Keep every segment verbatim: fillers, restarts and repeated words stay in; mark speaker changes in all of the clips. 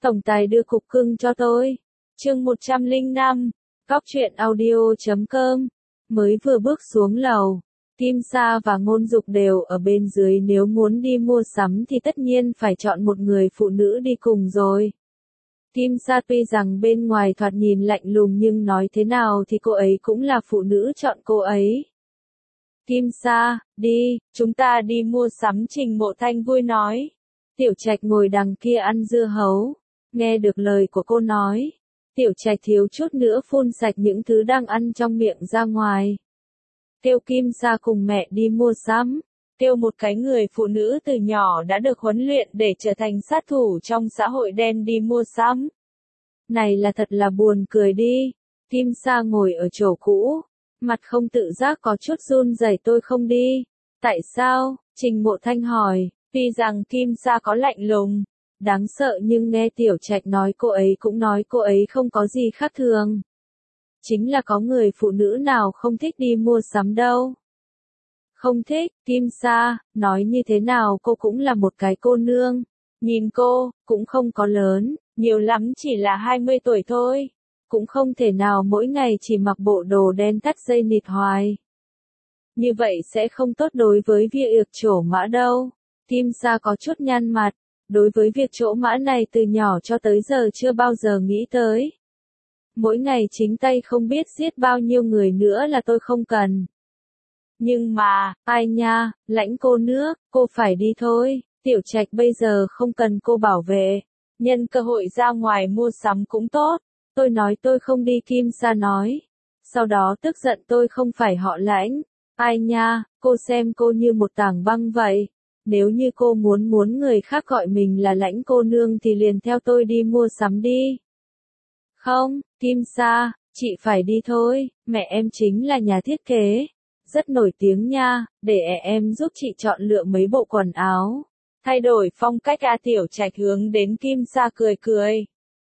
Speaker 1: Tổng tài đưa cục cưng cho tôi. Chương một trăm lẻ năm, Góc truyện audio chấm com. Mới vừa bước xuống lầu, Kim Sa và Ngôn Dục đều ở bên dưới, nếu muốn đi mua sắm thì tất nhiên phải chọn một người phụ nữ đi cùng rồi. Kim Sa tuy rằng bên ngoài thoạt nhìn lạnh lùng nhưng nói thế nào thì cô ấy cũng là phụ nữ chọn cô ấy. Kim Sa, đi, chúng ta đi mua sắm, Trình Mộ Thanh vui nói. Tiểu Trạch ngồi đằng kia ăn dưa hấu, nghe được lời của cô nói, Tiểu Trạch thiếu chút nữa phun sạch những thứ đang ăn trong miệng ra ngoài. Kêu Kim Sa cùng mẹ đi mua sắm, kêu một cái người phụ nữ từ nhỏ đã được huấn luyện để trở thành sát thủ trong xã hội đen đi mua sắm. Này là thật là buồn cười đi. Kim Sa ngồi ở chỗ cũ, mặt không tự giác có chút run rẩy. Tôi không đi. Tại sao? Trình Mộ Thanh hỏi. Tuy rằng Kim Sa có lạnh lùng, đáng sợ nhưng nghe Tiểu Trạch nói cô ấy cũng nói cô ấy không có gì khác thường. Chính là có người phụ nữ nào không thích đi mua sắm đâu. Không thích, Kim Sa, nói như thế nào cô cũng là một cái cô nương. Nhìn cô, cũng không có lớn, nhiều lắm chỉ là hai mươi tuổi thôi. Cũng không thể nào mỗi ngày chỉ mặc bộ đồ đen thắt dây nịt hoài. Như vậy sẽ không tốt đối với việc trổ mã đâu. Kim Sa có chút nhăn mặt, đối với việc trổ mã này từ nhỏ cho tới giờ chưa bao giờ nghĩ tới. Mỗi ngày chính tay không biết giết bao nhiêu người nữa là tôi không cần. Nhưng mà, ai nha, Lãnh cô nước, cô phải đi thôi. Tiểu Trạch bây giờ không cần cô bảo vệ, nhân cơ hội ra ngoài mua sắm cũng tốt. Tôi nói tôi không đi, Kim Sa nói. Sau đó tức giận, tôi không phải họ Lãnh. Ai nha, cô xem cô như một tảng băng vậy. Nếu như cô muốn muốn người khác gọi mình là Lãnh cô nương thì liền theo tôi đi mua sắm đi. Không, Kim Sa, chị phải đi thôi, mẹ em chính là nhà thiết kế, rất nổi tiếng nha, để em giúp chị chọn lựa mấy bộ quần áo. Thay đổi phong cách A. Tiểu Trạch hướng đến Kim Sa cười cười.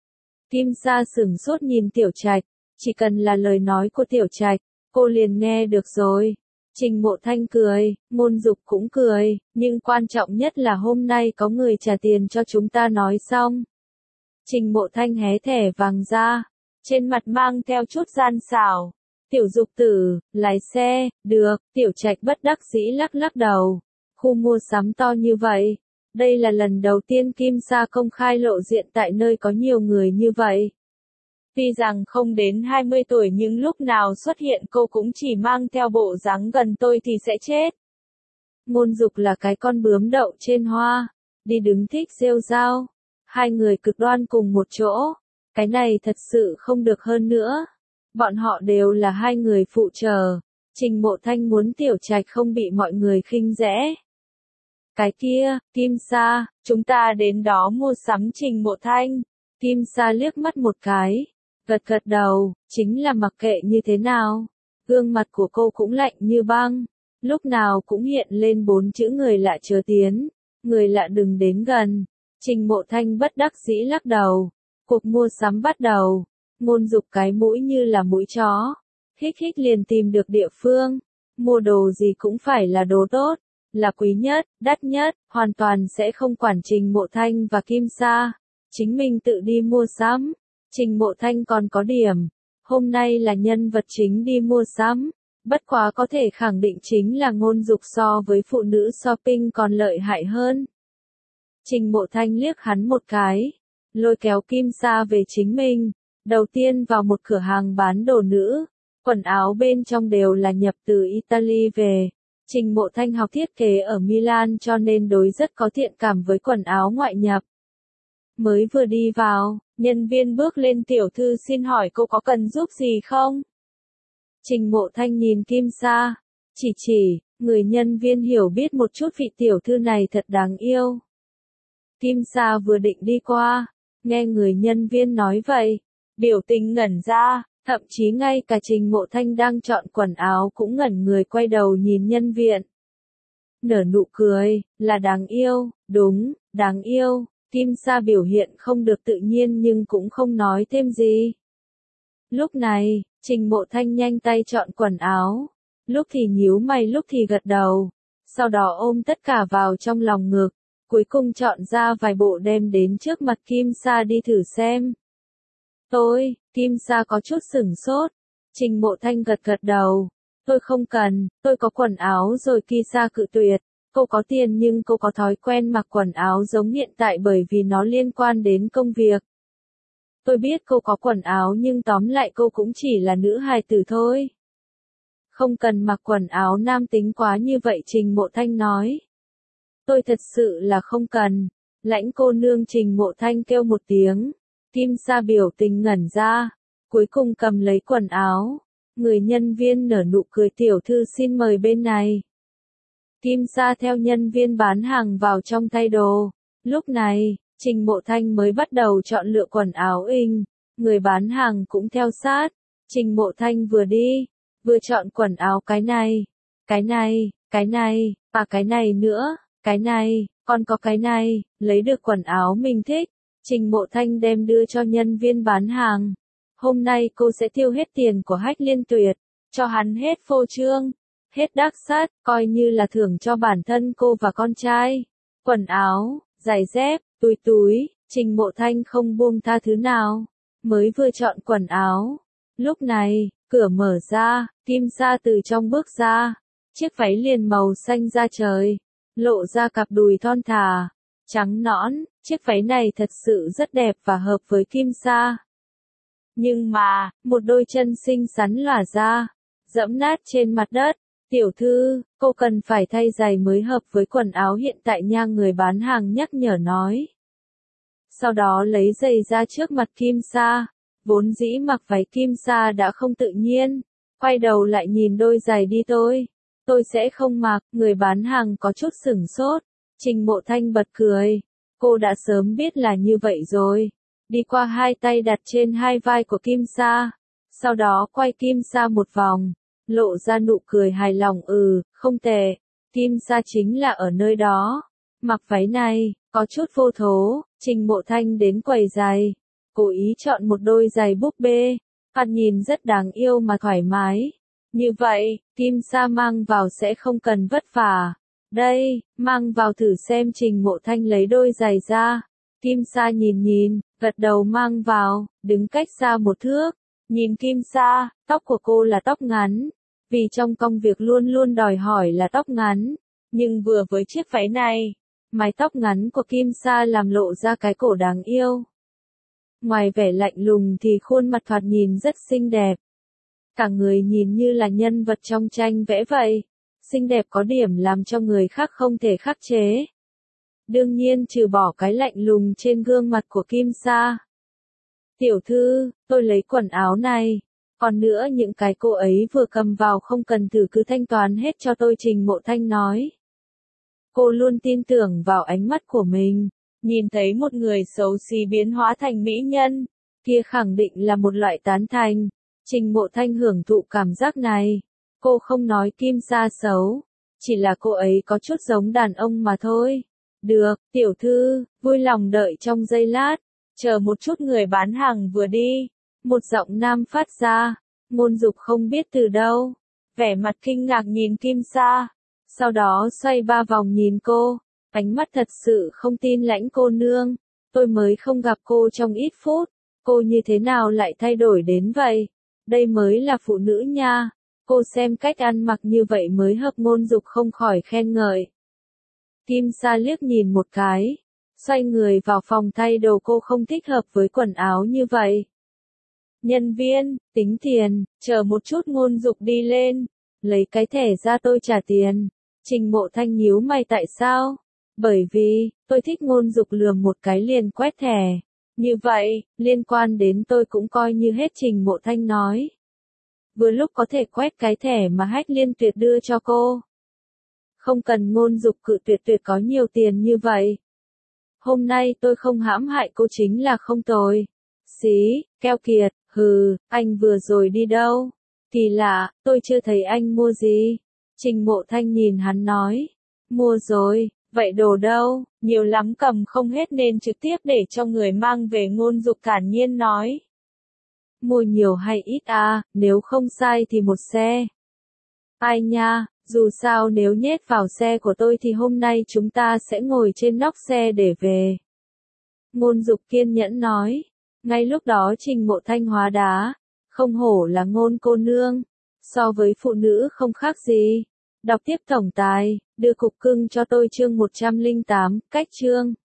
Speaker 1: Kim Sa sửng sốt nhìn Tiểu Trạch, chỉ cần là lời nói của Tiểu Trạch, cô liền nghe được rồi. Trình Mộ Thanh cười, Ngôn Dục cũng cười, nhưng quan trọng nhất là hôm nay có người trả tiền cho chúng ta nói xong. Trình Mộ Thanh hé thẻ vàng ra, trên mặt mang theo chút gian xảo. Tiểu Dục tử, lái xe, được. Tiểu Trạch bất đắc dĩ lắc lắc đầu. Khu mua sắm to như vậy, đây là lần đầu tiên Kim Sa công khai lộ diện tại nơi có nhiều người như vậy. Tuy rằng không đến hai mươi tuổi nhưng lúc nào xuất hiện cô cũng chỉ mang theo bộ dáng gần tôi thì sẽ chết. Ngôn Dục là cái con bướm đậu trên hoa, đi đứng thích rêu rao. Hai người cực đoan cùng một chỗ, cái này thật sự không được hơn nữa. Bọn họ đều là hai người phụ trợ. Trình Mộ Thanh muốn Tiểu Trạch không bị mọi người khinh rẽ. Cái kia, Kim Sa, chúng ta đến đó mua sắm. Trình Mộ Thanh. Kim Sa liếc mắt một cái, gật gật đầu, chính là mặc kệ như thế nào. Gương mặt của cô cũng lạnh như băng, lúc nào cũng hiện lên bốn chữ người lạ chớ tiến, người lạ đừng đến gần. Trình Mộ Thanh bất đắc dĩ lắc đầu. Cuộc mua sắm bắt đầu. Ngôn Dục cái mũi như là mũi chó, hích hích liền tìm được địa phương. Mua đồ gì cũng phải là đồ tốt, là quý nhất, đắt nhất, hoàn toàn sẽ không quản Trình Mộ Thanh và Kim Sa. Chính mình tự đi mua sắm. Trình Mộ Thanh còn có điểm, hôm nay là nhân vật chính đi mua sắm. Bất quá có thể khẳng định chính là Ngôn Dục so với phụ nữ shopping còn lợi hại hơn. Trình Mộ Thanh liếc hắn một cái, lôi kéo Kim Sa về chính mình. Đầu tiên vào một cửa hàng bán đồ nữ, quần áo bên trong đều là nhập từ Italy về. Trình Mộ Thanh học thiết kế ở Milan cho nên đối rất có thiện cảm với quần áo ngoại nhập. Mới vừa đi vào, nhân viên bước lên, tiểu thư xin hỏi cô có cần giúp gì không? Trình Mộ Thanh nhìn Kim Sa, chỉ chỉ, người nhân viên hiểu biết một chút, vị tiểu thư này thật đáng yêu. Kim Sa vừa định đi qua, nghe người nhân viên nói vậy, biểu tình ngẩn ra, thậm chí ngay cả Trình Mộ Thanh đang chọn quần áo cũng ngẩn người quay đầu nhìn nhân viên. Nở nụ cười, là đáng yêu, đúng, đáng yêu. Kim Sa biểu hiện không được tự nhiên nhưng cũng không nói thêm gì. Lúc này, Trình Mộ Thanh nhanh tay chọn quần áo, lúc thì nhíu mày lúc thì gật đầu, sau đó ôm tất cả vào trong lòng ngực. cuối cùng chọn ra vài bộ đem đến trước mặt Kim Sa đi thử xem. Tôi, Kim Sa có chút sửng sốt. Trình Mộ Thanh gật gật đầu. Tôi không cần, tôi có quần áo rồi. Kim Sa cự tuyệt. Cô có tiền nhưng cô có thói quen mặc quần áo giống hiện tại bởi vì nó liên quan đến công việc. Tôi biết cô có quần áo nhưng tóm lại cô cũng chỉ là nữ hài tử thôi. Không cần mặc quần áo nam tính quá như vậy, Trình Mộ Thanh nói. Tôi thật sự là không cần. Lãnh cô nương. Trình Mộ Thanh kêu một tiếng. Kim Sa biểu tình ngẩn ra. Cuối cùng cầm lấy quần áo. Người nhân viên nở nụ cười, tiểu thư xin mời bên này. Kim Sa theo nhân viên bán hàng vào trong thay đồ. Lúc này, Trình Mộ Thanh mới bắt đầu chọn lựa quần áo in. Người bán hàng cũng theo sát. Trình Mộ Thanh vừa đi, vừa chọn quần áo, cái này, cái này, cái này, và cái này nữa, cái này, còn có cái này. Lấy được quần áo mình thích, Trình Mộ Thanh đem đưa cho nhân viên bán hàng. Hôm nay cô sẽ tiêu hết tiền của Hách Liên Tuyệt, cho hắn hết phô trương, hết đắc sát, coi như là thưởng cho bản thân cô và con trai. Quần áo, giày dép, túi túi, Trình Mộ Thanh không buông tha thứ nào. Mới vừa chọn quần áo. Lúc này, cửa mở ra, Kim Sa từ trong bước ra. Chiếc váy liền màu xanh da trời, lộ ra cặp đùi thon thả, trắng nõn. Chiếc váy này thật sự rất đẹp và hợp với Kim Sa. Nhưng mà, một đôi chân xinh xắn lòa ra, dẫm nát trên mặt đất. Tiểu thư, cô cần phải thay giày mới hợp với quần áo hiện tại nha, người bán hàng nhắc nhở nói. Sau đó lấy giày ra trước mặt Kim Sa. Vốn dĩ mặc váy Kim Sa đã không tự nhiên. Quay đầu lại nhìn đôi giày đi. Tôi, tôi sẽ không mặc. Người bán hàng có chút sửng sốt. Trình Mộ Thanh bật cười. Cô đã sớm biết là như vậy rồi. Đi qua hai tay đặt trên hai vai của Kim Sa. Sau đó quay Kim Sa một vòng. Lộ ra nụ cười hài lòng. Ừ, không tệ. Kim Sa chính là ở nơi đó. Mặc váy này, có chút vô thố. Trình Mộ Thanh đến quầy giày. Cố ý chọn một đôi giày búp bê. Thoạt nhìn rất đáng yêu mà thoải mái. Như vậy, Kim Sa mang vào sẽ không cần vất vả. Đây, mang vào thử xem. Trình Mộ Thanh lấy đôi giày ra. Kim Sa nhìn nhìn, gật đầu mang vào, đứng cách xa một thước. Nhìn Kim Sa, tóc của cô là tóc ngắn. Vì trong công việc luôn luôn đòi hỏi là tóc ngắn. Nhưng vừa với chiếc váy này, mái tóc ngắn của Kim Sa làm lộ ra cái cổ đáng yêu. Ngoài vẻ lạnh lùng thì khuôn mặt thoạt nhìn rất xinh đẹp. Cả người nhìn như là nhân vật trong tranh vẽ vậy. Xinh đẹp có điểm làm cho người khác không thể khắc chế. Đương nhiên trừ bỏ cái lạnh lùng trên gương mặt của Kim Sa. Tiểu thư, tôi lấy quần áo này. Còn nữa những cái cô ấy vừa cầm vào không cần thử, cứ thanh toán hết cho tôi, Trình Mộ Thanh nói. Cô luôn tin tưởng vào ánh mắt của mình. Nhìn thấy một người xấu xí biến hóa thành mỹ nhân, kia khẳng định là một loại tán thành. Trình Mộ Thanh hưởng thụ cảm giác này. Cô không nói Kim Sa xấu, chỉ là cô ấy có chút giống đàn ông mà thôi. Được, tiểu thư, vui lòng đợi trong giây lát. Chờ một chút. Người bán hàng vừa đi, một giọng nam phát ra. Ngôn Dục không biết từ đâu, vẻ mặt kinh ngạc nhìn Kim Sa, sau đó xoay ba vòng nhìn cô, ánh mắt thật sự không tin. Lãnh cô nương, tôi mới không gặp cô trong ít phút, cô như thế nào lại thay đổi đến vậy? Đây mới là phụ nữ nha. Cô xem cách ăn mặc như vậy mới hợp. Ngôn Dục không khỏi khen ngợi. Kim Sa liếc nhìn một cái, xoay người vào phòng thay đồ. Cô không thích hợp với quần áo như vậy. Nhân viên, tính tiền. Chờ một chút. Ngôn Dục đi lên, lấy cái thẻ ra. Tôi trả tiền. Trình Mộ Thanh nhíu mày, tại sao? Bởi vì, tôi thích. Ngôn Dục lườm một cái liền quét thẻ. Như vậy, liên quan đến tôi cũng coi như hết. Trình Mộ Thanh nói. Vừa lúc có thể quét cái thẻ mà Hách Liên Tuyệt đưa cho cô. Không cần. Ngôn Dục cự tuyệt. Tuyệt có nhiều tiền như vậy. Hôm nay tôi không hãm hại cô chính là không tồi. Xí, keo kiệt, hừ, anh vừa rồi đi đâu? Kỳ lạ, tôi chưa thấy anh mua gì. Trình Mộ Thanh nhìn hắn nói. Mua rồi, vậy đồ đâu? Nhiều lắm cầm không hết nên trực tiếp để cho người mang về. Ngôn Dục thản nhiên nói. Mua nhiều hay ít à, nếu không sai thì một xe. Ai nha, Dù sao nếu nhét vào xe của tôi thì hôm nay chúng ta sẽ ngồi trên nóc xe để về. Ngôn Dục kiên nhẫn nói. Ngay lúc đó Trình Mộ Thanh hóa đá. Không hổ là Ngôn cô nương. So với phụ nữ không khác gì. Đọc tiếp tổng tài, đưa cục cưng cho tôi chương một trăm lẻ tám, cách chương.